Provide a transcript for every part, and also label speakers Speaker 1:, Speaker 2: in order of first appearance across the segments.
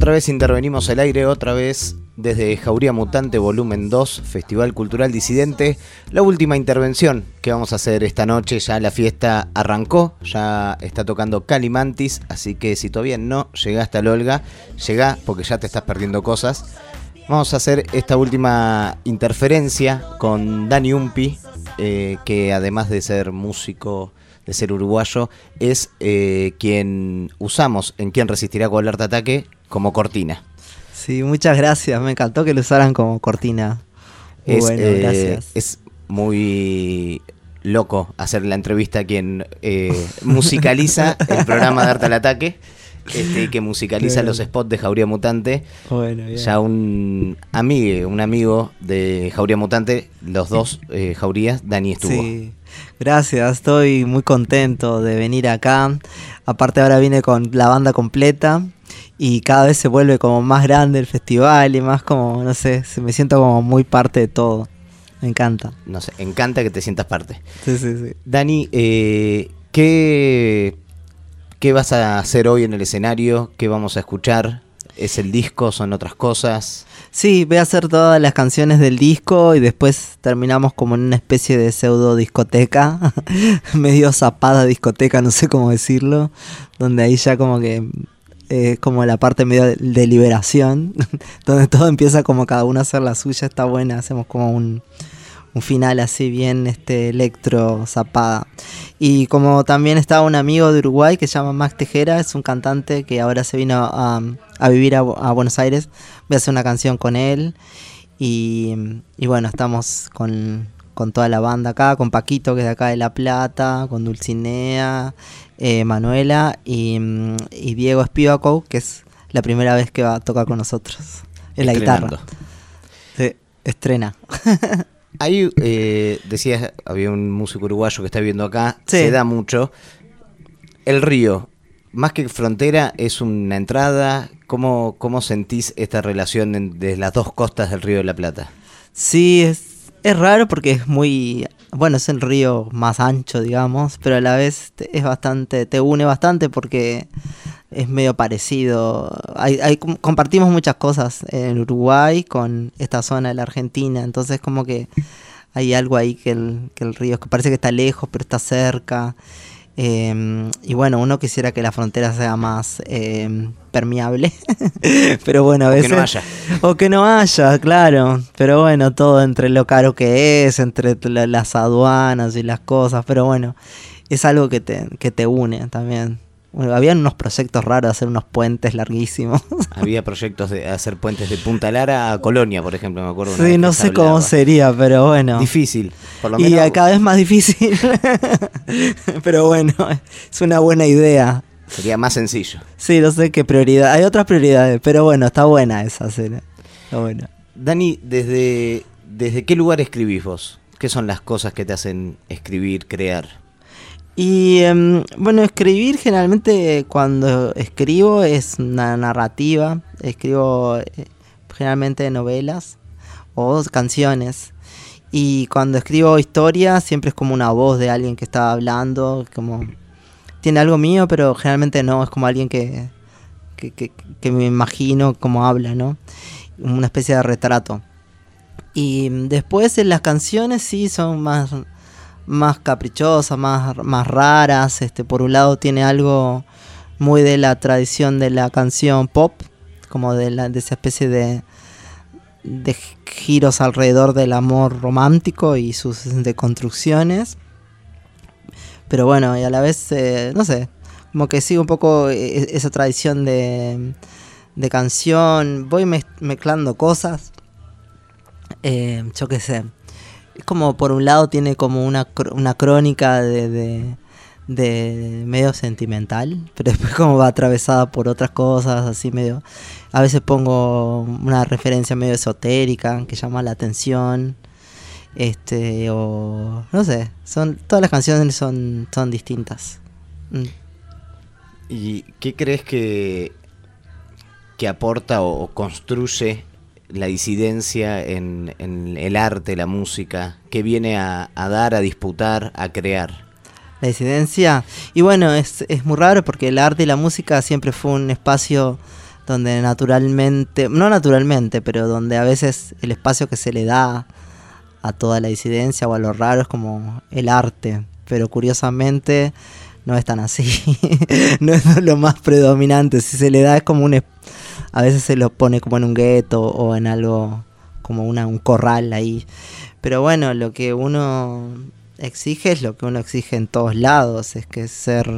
Speaker 1: Otra vez intervenimos al aire, otra vez desde Jauría Mutante Volumen 2, Festival Cultural Disidente. La última intervención que vamos a hacer esta noche, ya la fiesta arrancó, ya está tocando Calimantis, así que si todavía no llegaste al Olga, llegá porque ya te estás perdiendo cosas. Vamos a hacer esta última interferencia con Dani Umpi, que además de ser músico, de ser uruguayo, es quien usamos en Quién Resistirá Cualquier Ataque como cortina.
Speaker 2: Sí, muchas gracias, me encantó que lo usaran como cortina. Bueno, gracias.
Speaker 1: Es muy loco hacer la entrevista a quien musicaliza el programa Darte al Ataque, que musicaliza los spots de Jauría Mutante.
Speaker 2: Bueno, bien.
Speaker 1: Ya un amigo de Jauría Mutante, los dos Jaurías, Dani estuvo.
Speaker 2: Sí, gracias, estoy muy contento de venir acá. Aparte ahora vine con la banda completa y cada vez se vuelve como más grande el festival y más como, no sé, me siento como muy parte de todo. Me encanta.
Speaker 1: No sé, encanta que te sientas parte.
Speaker 2: Sí, sí, sí.
Speaker 1: Dani, ¿qué vas a hacer hoy en el escenario? ¿Qué vamos a escuchar? ¿Es el disco? ¿Son otras cosas?
Speaker 2: Sí, voy a hacer todas las canciones del disco y después terminamos como en una especie de pseudo discoteca, medio zapada discoteca, no sé cómo decirlo, donde ahí ya como que es como la parte medio de liberación, donde todo empieza como cada uno a hacer la suya, está buena, hacemos como un final así bien electro zapada. Y como también está un amigo de Uruguay que se llama Max Tejera, es un cantante que ahora se vino a vivir a Buenos Aires, voy a hacer una canción con él y bueno, estamos con toda la banda acá, con Paquito que es de acá de La Plata, con Dulcinea, Manuela y Diego Spivakov, que es la primera vez que va a tocar con nosotros en la guitarra. Sí, estrena.
Speaker 1: Ahí decías, había un músico uruguayo que está viviendo acá,
Speaker 2: sí.
Speaker 1: Se da mucho. El río, más que frontera, es una entrada. ¿Cómo sentís esta relación de las dos costas del Río de la Plata?
Speaker 2: Sí, es raro porque es muy... Bueno, es el río más ancho, digamos, pero a la vez es bastante, te une bastante porque es medio parecido. Compartimos muchas cosas en Uruguay con esta zona de la Argentina, entonces como que hay algo ahí que el río, que parece que está lejos, pero está cerca. Y bueno, uno quisiera que la frontera sea más permeable, pero bueno, a veces... O que no haya, claro. Pero bueno, todo entre lo caro que es, entre las aduanas y las cosas, pero bueno, es algo que te une también. Bueno, habían unos proyectos raros de hacer unos puentes larguísimos.
Speaker 1: Había proyectos de hacer puentes de Punta Lara a Colonia, por ejemplo, me acuerdo.
Speaker 2: Sí, no sé cómo sería, pero bueno.
Speaker 1: Difícil, por lo menos.
Speaker 2: Y cada vez más difícil. Pero bueno, es una buena idea.
Speaker 1: Sería más sencillo.
Speaker 2: Sí, no sé qué prioridad. Hay otras prioridades, pero bueno, está buena esa. Está buena.
Speaker 1: Dani, ¿desde qué lugar escribís vos? ¿Qué son las cosas que te hacen escribir, crear?
Speaker 2: Y bueno, escribir generalmente cuando escribo es una narrativa. Escribo generalmente novelas o canciones. Y cuando escribo historias siempre es como una voz de alguien que está hablando, como tiene algo mío, pero generalmente no, es como alguien que me imagino cómo habla, ¿no? Una especie de retrato. Y después en las canciones sí son más caprichosas, más raras. Por un lado tiene algo muy de la tradición de la canción pop, como de esa especie de giros alrededor del amor romántico y sus deconstrucciones. Pero bueno, y a la vez, no sé, como que sigo un poco esa tradición de canción. Voy mezclando cosas, yo qué sé. Es como por un lado tiene como una crónica de medio sentimental, pero después como va atravesada por otras cosas, así medio... A veces pongo una referencia medio esotérica que llama la atención, o no sé, todas las canciones son distintas.
Speaker 1: ¿Y qué crees que aporta o construye la disidencia en el arte, la música? ¿Qué viene a dar, a disputar, a crear?
Speaker 2: La disidencia, y bueno, es muy raro porque el arte y la música siempre fue un espacio donde naturalmente, no naturalmente, pero donde a veces el espacio que se le da a toda la disidencia o a lo raro es como el arte, pero curiosamente no es tan así. No es lo más predominante. Si se le da es como a veces se lo pone como en un gueto o en algo como un corral ahí. Pero bueno, lo que uno exige es lo que uno exige en todos lados, es que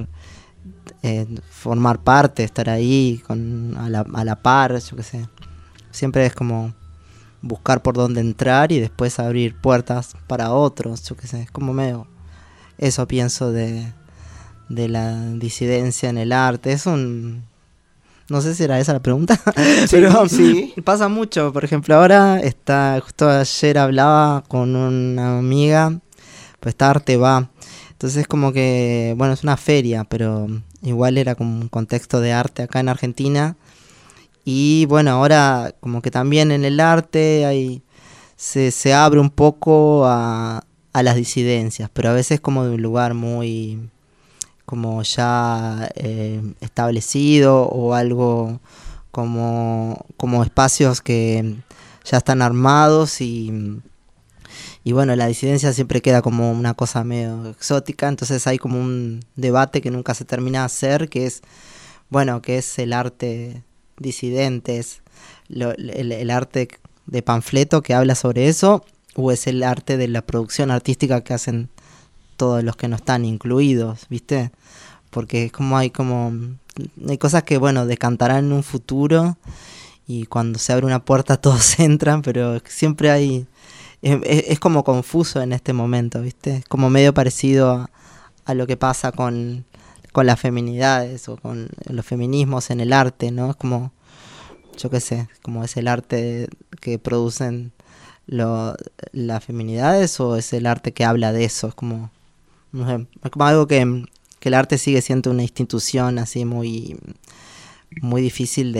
Speaker 2: formar parte, estar ahí a la par, yo qué sé. Siempre es como buscar por dónde entrar y después abrir puertas para otros, yo qué sé. Es como medio eso pienso de la disidencia en el arte. No sé si era esa la pregunta, sí, pero sí. Pasa mucho. Por ejemplo, ahora justo ayer hablaba con una amiga, pues está Arte Va. Entonces como que, bueno, es una feria, pero igual era como un contexto de arte acá en Argentina. Y bueno, ahora como que también en el arte se abre un poco a las disidencias, pero a veces como de un lugar muy como ya establecido o algo como espacios que ya están armados y bueno, la disidencia siempre queda como una cosa medio exótica, entonces hay como un debate que nunca se termina de hacer, que es, bueno, que es el arte disidente, es el arte de panfleto que habla sobre eso, o es el arte de la producción artística que hacen todos los que no están incluidos, ¿viste? Porque es como hay cosas que, bueno, decantarán en un futuro y cuando se abre una puerta todos entran, pero siempre hay... Es como confuso en este momento, ¿viste? Es como medio parecido a lo que pasa con las feminidades o con los feminismos en el arte, ¿no? Es como, yo qué sé, como es el arte que producen las feminidades o es el arte que habla de eso. Es como, no sé, es como algo que el arte sigue siendo una institución así muy, muy difícil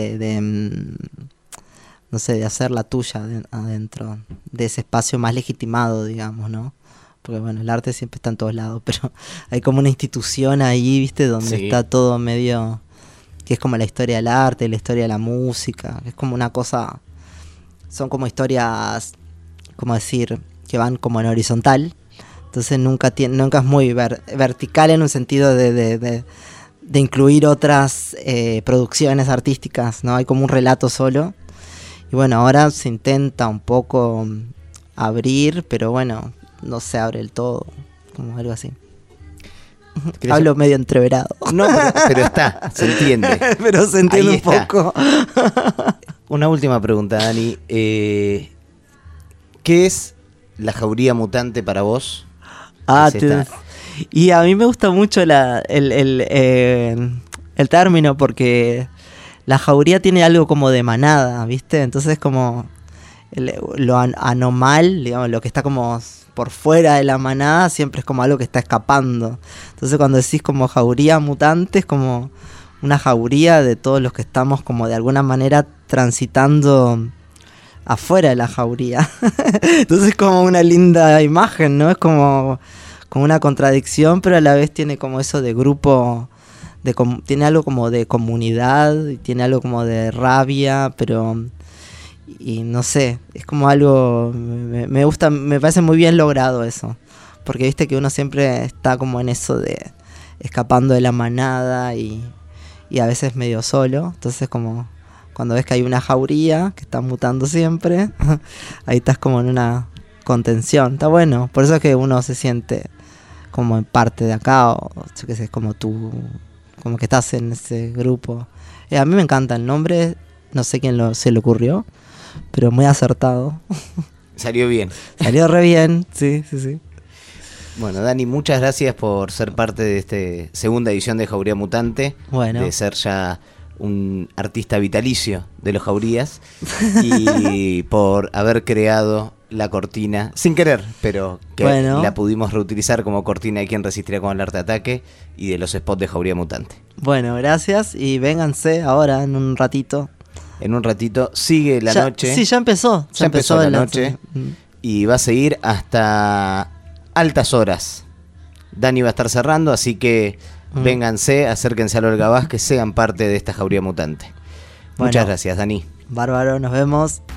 Speaker 2: no sé, de hacer la tuya adentro de ese espacio más legitimado, digamos, ¿no? Porque bueno, el arte siempre está en todos lados, pero hay como una institución ahí, ¿viste? Donde sí, está todo medio... que es como la historia del arte, la historia de la música, que es como una cosa... Son como historias, ¿cómo decir? Que van como en horizontal. Entonces nunca es muy vertical en un sentido de incluir otras producciones artísticas, ¿no? Hay como un relato solo. Y bueno, ahora se intenta un poco abrir, pero bueno, no se abre del todo, como algo así. Hablo medio entreverado.
Speaker 1: No, pero se entiende.
Speaker 2: Pero se entiende ahí un poco.
Speaker 1: Una última pregunta, Dani. ¿Qué es la jauría mutante para vos?
Speaker 2: Y a mí me gusta mucho el término porque... La jauría tiene algo como de manada, ¿viste? Entonces como lo anormal, digamos, lo que está como por fuera de la manada siempre es como algo que está escapando. Entonces cuando decís como jauría mutante es como una jauría de todos los que estamos como de alguna manera transitando afuera de la jauría. Entonces es como una linda imagen, ¿no? Es como una contradicción, pero a la vez tiene como eso de grupo... tiene algo como de comunidad, y tiene algo como de rabia, pero y no sé, es como algo me gusta, me parece muy bien logrado eso, porque viste que uno siempre está como en eso de escapando de la manada y a veces medio solo, entonces como cuando ves que hay una jauría que está mutando siempre, ahí estás como en una contención, está bueno, por eso es que uno se siente como en parte de acá, o yo qué sé, como tú, como que estás en ese grupo. A mí me encanta el nombre, no sé quién se le ocurrió, pero muy acertado.
Speaker 1: Salió bien.
Speaker 2: Salió re bien, sí.
Speaker 1: Bueno, Dani, muchas gracias por ser parte de esta segunda edición de Jauría Mutante. Bueno. De ser ya un artista vitalicio de los Jaurías y por haber creado la cortina, sin querer, pero que la pudimos reutilizar como cortina de Quién Resistirá con el Arte Ataque y de los spots de Jauría Mutante.
Speaker 2: Bueno, gracias y vénganse ahora en un ratito.
Speaker 1: En un ratito sigue la noche.
Speaker 2: Sí, ya empezó.
Speaker 1: Ya empezó la noche y va a seguir hasta altas horas. Dani va a estar cerrando, así que vénganse, acérquense a Olga Vázquez, sean parte de esta Jauría Mutante. Muchas gracias, Dani.
Speaker 2: Bárbaro, nos vemos.